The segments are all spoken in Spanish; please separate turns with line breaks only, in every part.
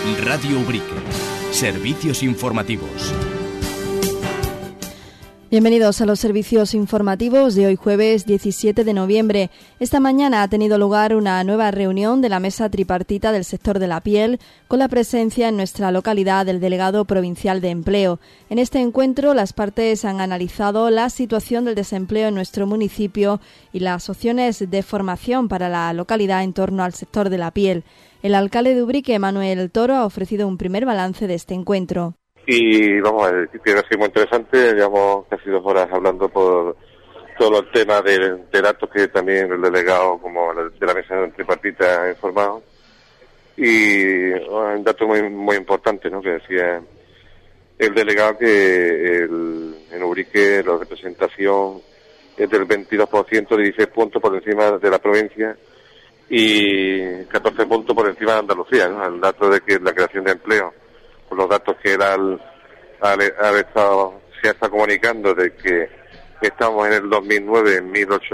Radio Ubrique. Servicios informativos.
Bienvenidos a los servicios informativos de hoy jueves 17 de noviembre. Esta mañana ha tenido lugar una nueva reunión de la mesa tripartita del sector de la piel, con la presencia en nuestra localidad del delegado provincial de empleo. En este encuentro, las partes han analizado la situación del desempleo en nuestro municipio y las opciones de formación para la localidad en torno al sector de la piel. El alcalde de Ubrique, Manuel Toro, ha ofrecido un primer balance de este encuentro.
Y vamos a decir que ha sido muy interesante, llevamos casi 2 horas hablando por todos los temas de datos que también el delegado como de la mesa tripartita ha informado. Y un dato muy importante, ¿no?, que decía el delegado que en Ubrique la representación es del 22%, 16 puntos por encima de la provincia y 14 puntos por encima de Andalucía, ¿no? El dato de que la creación de empleo, por los datos que él se está comunicando, de que estamos en el 2009 en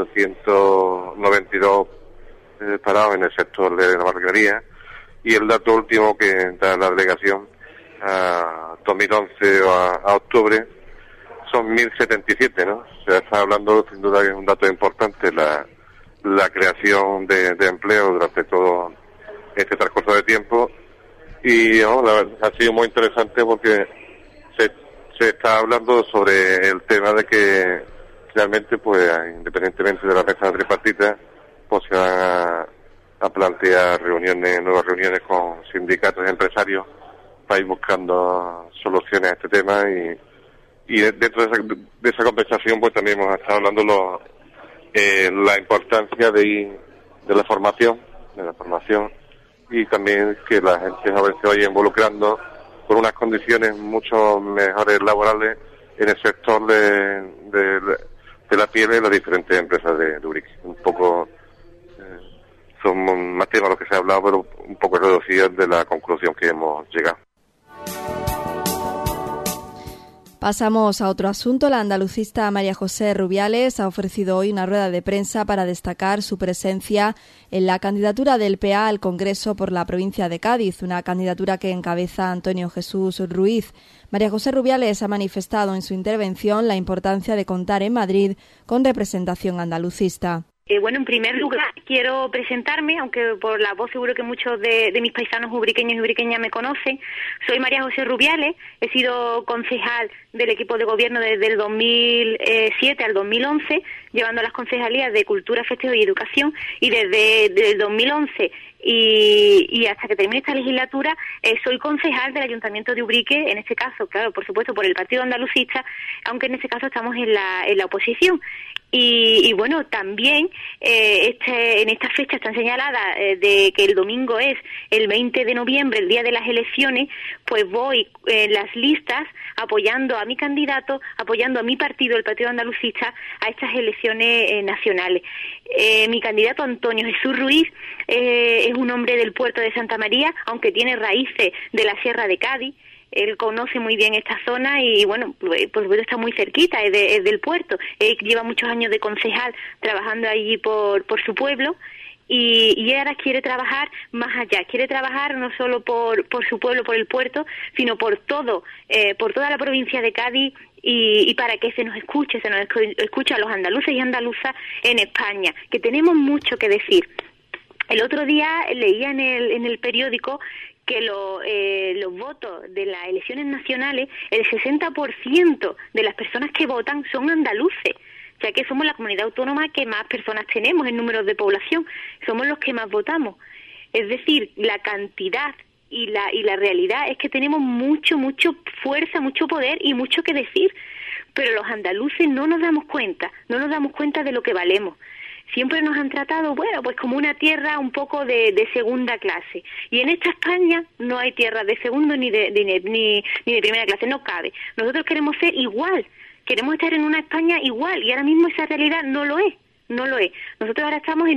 1.892 parados en el sector de la marquería, y el dato último que da la delegación a 2011 a octubre son 1.077, ¿no? Se está hablando, sin duda, que es un dato importante la creación de empleo durante todo este transcurso de tiempo. Y la verdad, ha sido muy interesante porque se está hablando sobre el tema de que realmente, pues, independientemente de la mesa tripartita, pues se van a plantear nuevas reuniones con sindicatos y empresarios para ir buscando soluciones a este tema, y dentro de esa conversación, pues también hemos estado hablando la importancia de la formación, y también que la gente joven se vaya involucrando con unas condiciones mucho mejores laborales en el sector de la piel y las diferentes empresas de Ubrique. Un poco son más temas los que se ha hablado, pero un poco reducidos de la conclusión que hemos llegado.
Pasamos a otro asunto. La andalucista María José Rubiales ha ofrecido hoy una rueda de prensa para destacar su presencia en la candidatura del PA al Congreso por la provincia de Cádiz, una candidatura que encabeza Antonio Jesús Ruiz. María José Rubiales ha manifestado en su intervención la importancia de contar en Madrid con representación andalucista.
Bueno, en primer lugar quiero presentarme, aunque por la voz seguro que muchos de mis paisanos ubriqueños y ubriqueñas me conocen. Soy María José Rubiales, he sido concejal del equipo de gobierno desde el 2007 al 2011, llevando las concejalías de Cultura, Festejo y Educación, y desde el 2011 y hasta que termine esta legislatura soy concejal del Ayuntamiento de Ubrique, en este caso, claro, por supuesto, por el Partido Andalucista, aunque en este caso estamos en la oposición. Y bueno, también en esta fecha tan señalada de que el domingo es el 20 de noviembre, el día de las elecciones, pues voy en las listas apoyando a mi candidato, apoyando a mi partido, el Partido Andalucista, a estas elecciones nacionales. Mi candidato Antonio Jesús Ruiz es un hombre del puerto de Santa María, aunque tiene raíces de la Sierra de Cádiz. Él conoce muy bien esta zona y, bueno, por supuesto está muy cerquita, es del puerto. Lleva muchos años de concejal trabajando allí por su pueblo y ahora quiere trabajar más allá. Quiere trabajar no solo por su pueblo, por el puerto, sino por toda la provincia de Cádiz y para que se nos escuche a los andaluces y andaluzas en España, que tenemos mucho que decir. El otro día leía en el periódico que los votos de las elecciones nacionales, el 60% de las personas que votan son andaluces, ya que somos la comunidad autónoma que más personas tenemos en número de población, somos los que más votamos. Es decir, la cantidad y la realidad es que tenemos mucho fuerza, mucho poder y mucho que decir, pero los andaluces no nos damos cuenta de lo que valemos. Siempre nos han tratado, bueno, pues como una tierra un poco de segunda clase. Y en esta España no hay tierra de segundo ni de primera clase, no cabe. Nosotros queremos ser igual, queremos estar en una España igual, y ahora mismo esa realidad no lo es. Nosotros ahora estamos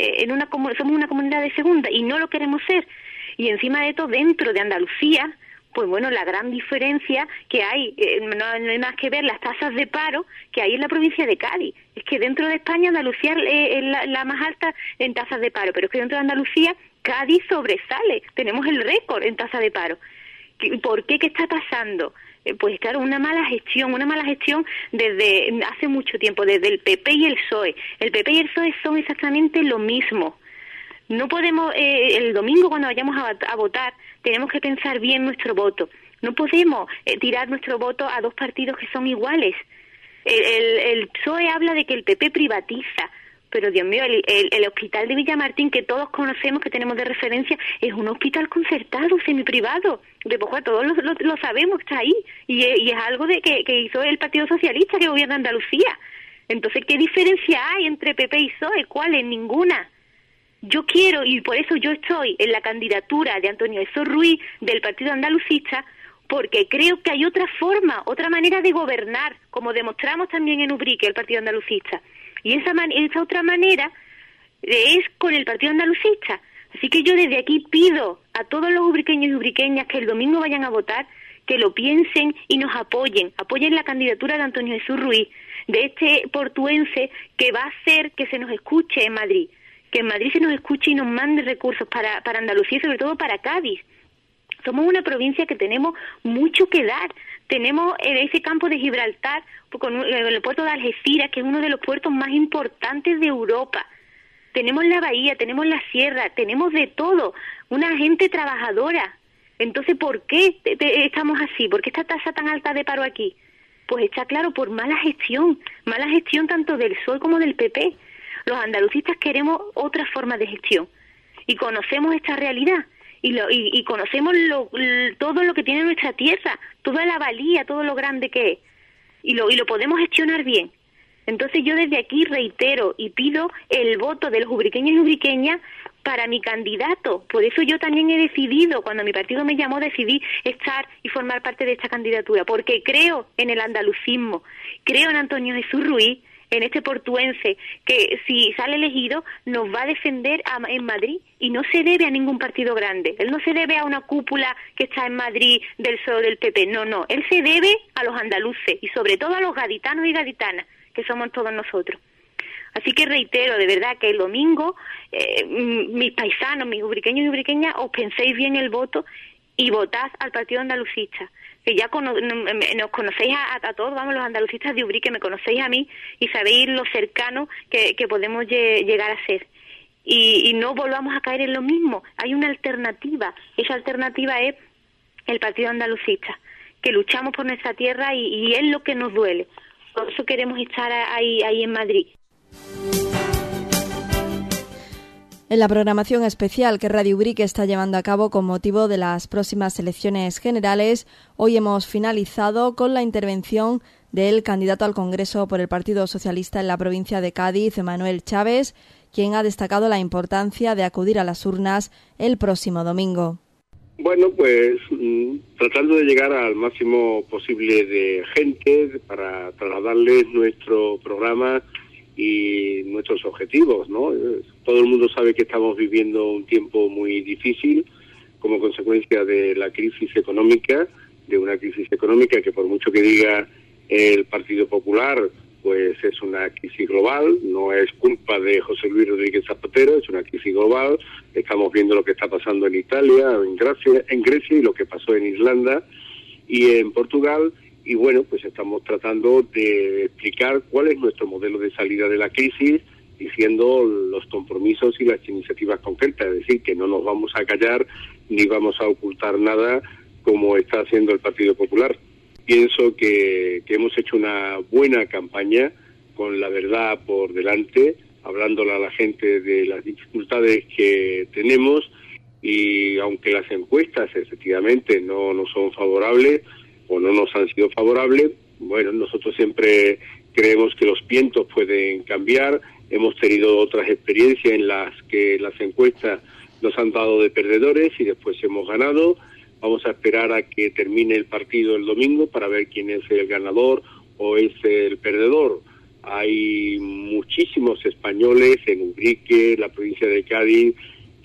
somos una comunidad de segunda y no lo queremos ser. Y encima de todo, dentro de Andalucía, Pues bueno, la gran diferencia que hay, no hay más que ver las tasas de paro que hay en la provincia de Cádiz. Es que dentro de España Andalucía es la más alta en tasas de paro, pero es que dentro de Andalucía Cádiz sobresale, tenemos el récord en tasa de paro. ¿Por qué? ¿Qué está pasando? Pues claro, una mala gestión desde hace mucho tiempo, desde el PP y el PSOE. El PP y el PSOE son exactamente lo mismo. No podemos, el domingo cuando vayamos a votar, tenemos que pensar bien nuestro voto. No podemos tirar nuestro voto a dos partidos que son iguales. El PSOE habla de que el PP privatiza, pero Dios mío, el hospital de Villamartín, que todos conocemos, que tenemos de referencia, es un hospital concertado, semiprivado. Todos lo sabemos, está ahí. Y es algo que hizo el Partido Socialista que gobierna Andalucía. Entonces, ¿qué diferencia hay entre PP y PSOE? ¿Cuál es? Ninguna. Yo quiero, y por eso yo estoy en la candidatura de Antonio Jesús Ruiz del Partido Andalucista, porque creo que hay otra forma, otra manera de gobernar, como demostramos también en Ubrique, el Partido Andalucista. Y esa otra manera es con el Partido Andalucista. Así que yo desde aquí pido a todos los ubriqueños y ubriqueñas que el domingo vayan a votar, que lo piensen y nos apoyen la candidatura de Antonio Jesús Ruiz, de este portuense que va a hacer que se nos escuche en Madrid, que en Madrid se nos escuche y nos mande recursos para Andalucía y sobre todo para Cádiz. Somos una provincia que tenemos mucho que dar. Tenemos ese campo de Gibraltar, con el puerto de Algeciras, que es uno de los puertos más importantes de Europa. Tenemos la bahía, tenemos la sierra, tenemos de todo. Una gente trabajadora. Entonces, ¿por qué estamos así? ¿Por qué esta tasa tan alta de paro aquí? Pues está claro, por mala gestión tanto del PSOE como del PP. Los andalucistas queremos otra forma de gestión y conocemos esta realidad. Y conocemos todo lo que tiene nuestra tierra, toda la valía, todo lo grande que es, y lo podemos gestionar bien. Entonces yo desde aquí reitero y pido el voto de los ubriqueños y ubriqueñas para mi candidato. Por eso yo también he decidido, cuando mi partido me llamó, decidí estar y formar parte de esta candidatura, porque creo en el andalucismo, creo en Antonio Jesús Ruiz, en este portuense, que si sale elegido nos va a defender en Madrid, y no se debe a ningún partido grande. Él no se debe a una cúpula que está en Madrid del PSOE o del PP, no, él se debe a los andaluces y sobre todo a los gaditanos y gaditanas, que somos todos nosotros. Así que reitero, de verdad, que el domingo mis paisanos, mis ubriqueños y ubriqueñas, os penséis bien el voto y votad al Partido Andalucista, que ya nos conocéis a todos, vamos, los andalucistas de Ubrique, me conocéis a mí y sabéis lo cercano que podemos llegar a ser. Y no volvamos a caer en lo mismo. Hay una alternativa. Esa alternativa es el Partido Andalucista, que luchamos por nuestra tierra y es lo que nos duele. Por eso queremos estar ahí en Madrid.
En la programación especial que Radio Ubrique está llevando a cabo con motivo de las próximas elecciones generales, hoy hemos finalizado con la intervención del candidato al Congreso por el Partido Socialista en la provincia de Cádiz, Manuel Chávez, quien ha destacado la importancia de acudir a las urnas el próximo domingo.
Bueno, pues tratando de llegar al máximo posible de gente para trasladarles nuestro programa y nuestros objetivos, ¿no? Todo el mundo sabe que estamos viviendo un tiempo muy difícil como consecuencia de la crisis económica, que por mucho que diga el Partido Popular, pues es una crisis global, no es culpa de José Luis Rodríguez Zapatero, es una crisis global. Estamos viendo lo que está pasando en Italia, en Grecia y lo que pasó en Irlanda y en Portugal. Y bueno, pues estamos tratando de explicar cuál es nuestro modelo de salida de la crisis, diciendo los compromisos y las iniciativas concretas, es decir, que no nos vamos a callar ni vamos a ocultar nada como está haciendo el Partido Popular. Pienso que hemos hecho una buena campaña con la verdad por delante, hablándole a la gente de las dificultades que tenemos, y aunque las encuestas efectivamente no nos son favorables o no nos han sido favorables, bueno, nosotros siempre creemos que los vientos pueden cambiar. Hemos tenido otras experiencias en las que las encuestas nos han dado de perdedores y después hemos ganado. Vamos a esperar a que termine el partido el domingo para ver quién es el ganador o es el perdedor. Hay muchísimos españoles en Ubrique, la provincia de Cádiz,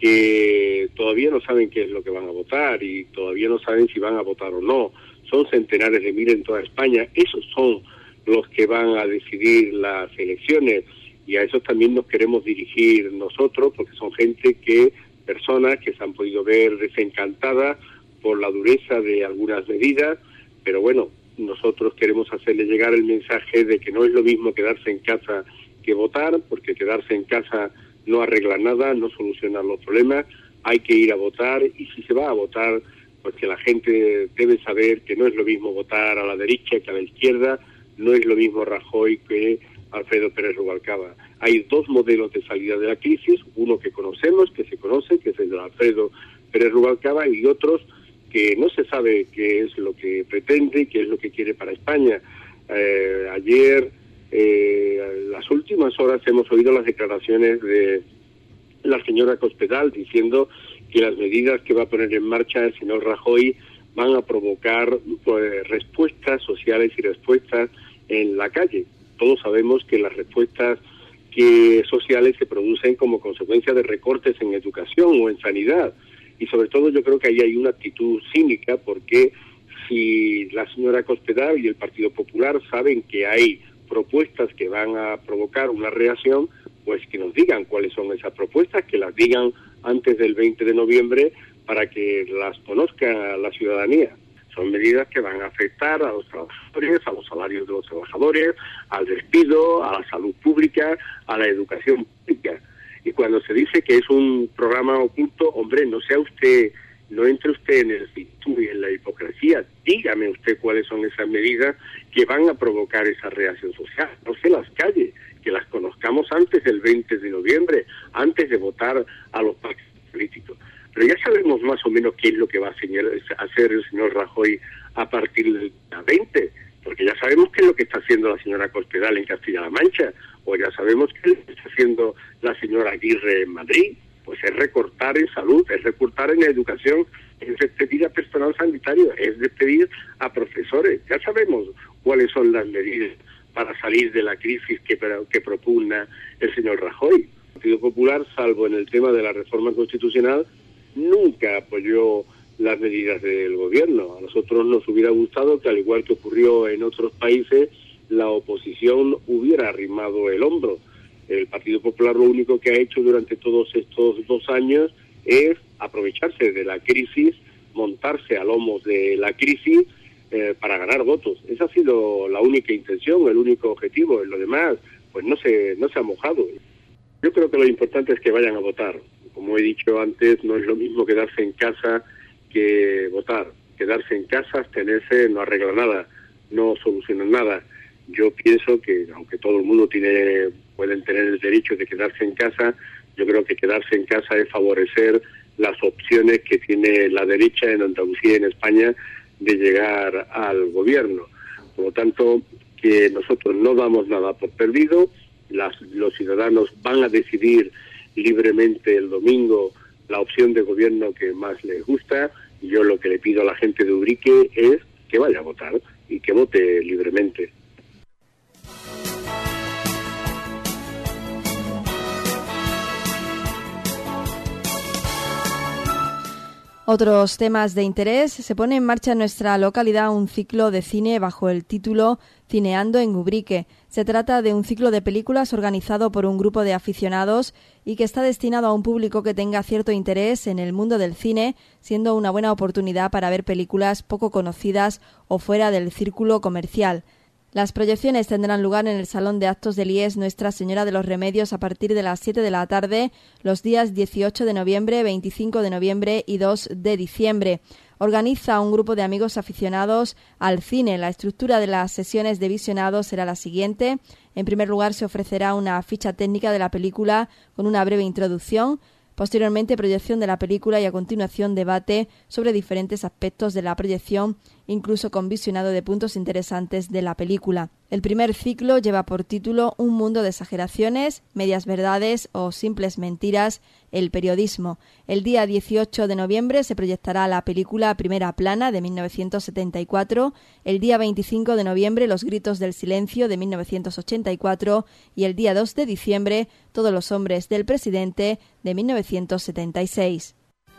que todavía no saben qué es lo que van a votar y todavía no saben si van a votar o no. Son centenares de miles en toda España. Esos son los que van a decidir las elecciones y a esos también nos queremos dirigir nosotros, porque son personas que se han podido ver desencantadas por la dureza de algunas medidas, pero bueno, nosotros queremos hacerle llegar el mensaje de que no es lo mismo quedarse en casa que votar, porque quedarse en casa no arregla nada, no soluciona los problemas, hay que ir a votar y si se va a votar, pues que la gente debe saber que no es lo mismo votar a la derecha que a la izquierda, no es lo mismo Rajoy que Alfredo Pérez Rubalcaba. Hay dos modelos de salida de la crisis, uno que conocemos, que se conoce, que es el de Alfredo Pérez Rubalcaba, y otros que no se sabe qué es lo que pretende, qué es lo que quiere para España. Ayer, en las últimas horas, hemos oído las declaraciones de la señora Cospedal diciendo que las medidas que va a poner en marcha el señor Rajoy van a provocar respuestas sociales y respuestas en la calle. Todos sabemos que las respuestas sociales se producen como consecuencia de recortes en educación o en sanidad. Y sobre todo yo creo que ahí hay una actitud cínica, porque si la señora Cospedal y el Partido Popular saben que hay propuestas que van a provocar una reacción, pues que nos digan cuáles son esas propuestas, que las digan antes del 20 de noviembre para que las conozca la ciudadanía. Son medidas que van a afectar a los trabajadores, a los salarios de los trabajadores, al despido, a la salud pública, a la educación pública. Y cuando se dice que es un programa oculto, hombre, no entre usted en el ficticio y en la hipocresía. Dígame usted cuáles son esas medidas que van a provocar esa reacción social. No se las calle, que las conozcamos antes del 20 de noviembre, antes de votar a los partidos políticos. Pero ya sabemos más o menos qué es lo que va a hacer el señor Rajoy a partir del día 20, porque ya sabemos qué es lo que está haciendo la señora Cospedal en Castilla-La Mancha, o ya sabemos qué es lo que está haciendo la señora Aguirre en Madrid. Pues es recortar en salud, es recortar en educación, es despedir a personal sanitario, es despedir a profesores. Ya sabemos cuáles son las medidas para salir de la crisis que propugna el señor Rajoy. El Partido Popular, salvo en el tema de la reforma constitucional, nunca apoyó las medidas del gobierno. A nosotros nos hubiera gustado que, al igual que ocurrió en otros países, la oposición hubiera arrimado el hombro. El Partido Popular lo único que ha hecho durante todos estos 2 años es aprovecharse de la crisis, montarse a lomos de la crisis para ganar votos. Esa ha sido la única intención, el único objetivo. En lo demás, pues no se ha mojado. Yo creo que lo importante es que vayan a votar. Como he dicho antes, no es lo mismo quedarse en casa que votar. Quedarse en casa, abstenerse, no arregla nada, no soluciona nada. Yo pienso que, aunque todo el mundo pueden tener el derecho de quedarse en casa, yo creo que quedarse en casa es favorecer las opciones que tiene la derecha en Andalucía y en España de llegar al gobierno. Por lo tanto, que nosotros no damos nada por perdido, los ciudadanos van a decidir libremente el domingo la opción de gobierno que más les gusta, y yo lo que le pido a la gente de Ubrique es que vaya a votar y que vote libremente.
Otros temas de interés. Se pone en marcha en nuestra localidad un ciclo de cine bajo el título Cineando en Ubrique. Se trata de un ciclo de películas organizado por un grupo de aficionados y que está destinado a un público que tenga cierto interés en el mundo del cine, siendo una buena oportunidad para ver películas poco conocidas o fuera del círculo comercial. Las proyecciones tendrán lugar en el Salón de Actos de Liés Nuestra Señora de los Remedios a partir de las 7 de la tarde, los días 18 de noviembre, 25 de noviembre y 2 de diciembre. Organiza un grupo de amigos aficionados al cine. La estructura de las sesiones de visionado será la siguiente. En primer lugar, se ofrecerá una ficha técnica de la película con una breve introducción. Posteriormente, proyección de la película y a continuación debate sobre diferentes aspectos de la proyección incluso con visionado de puntos interesantes de la película. El primer ciclo lleva por título Un mundo de exageraciones, medias verdades o simples mentiras, el periodismo. El día 18 de noviembre se proyectará la película Primera Plana de 1974, el día 25 de noviembre Los gritos del silencio de 1984 y el día 2 de diciembre Todos los hombres del presidente de 1976.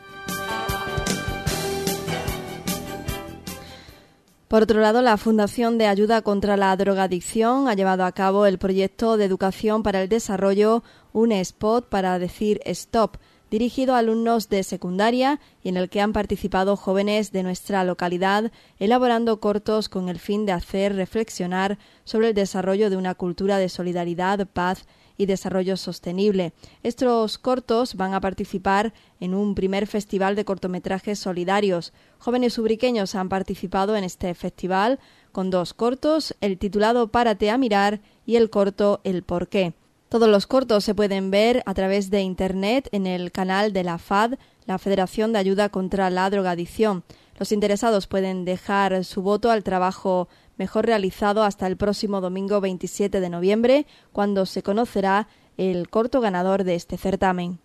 Por otro lado, la Fundación de Ayuda contra la Drogadicción ha llevado a cabo el proyecto de educación para el desarrollo Un Spot para decir Stop, dirigido a alumnos de secundaria y en el que han participado jóvenes de nuestra localidad, elaborando cortos con el fin de hacer reflexionar sobre el desarrollo de una cultura de solidaridad, paz y desarrollo sostenible. Estos cortos van a participar en un primer festival de cortometrajes solidarios. Jóvenes ubriqueños han participado en este festival con 2 cortos, el titulado Párate a mirar y el corto El porqué. Todos los cortos se pueden ver a través de internet en el canal de la FAD, la Federación de Ayuda contra la Drogadicción. Los interesados pueden dejar su voto al trabajo mejor realizado hasta el próximo domingo 27 de noviembre, cuando se conocerá el corto ganador de este certamen.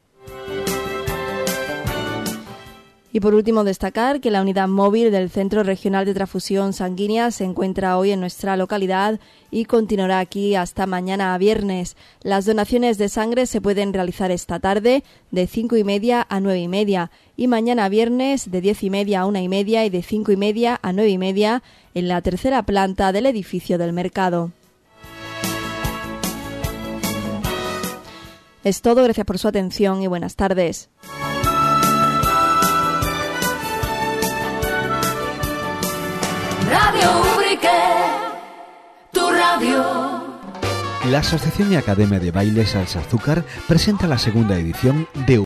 Y por último, destacar que la unidad móvil del Centro Regional de Transfusión Sanguínea se encuentra hoy en nuestra localidad y continuará aquí hasta mañana viernes. Las donaciones de sangre se pueden realizar esta tarde de 5:30 a 9:30 y mañana viernes de 10:30 a 1:30 y de 5:30 a 9:30 en la tercera planta del edificio del mercado. Es todo, gracias por su atención y buenas tardes.
Radio Ubrique, tu radio.
La Asociación y Academia de Baile Salsa Azúcar presenta la segunda edición de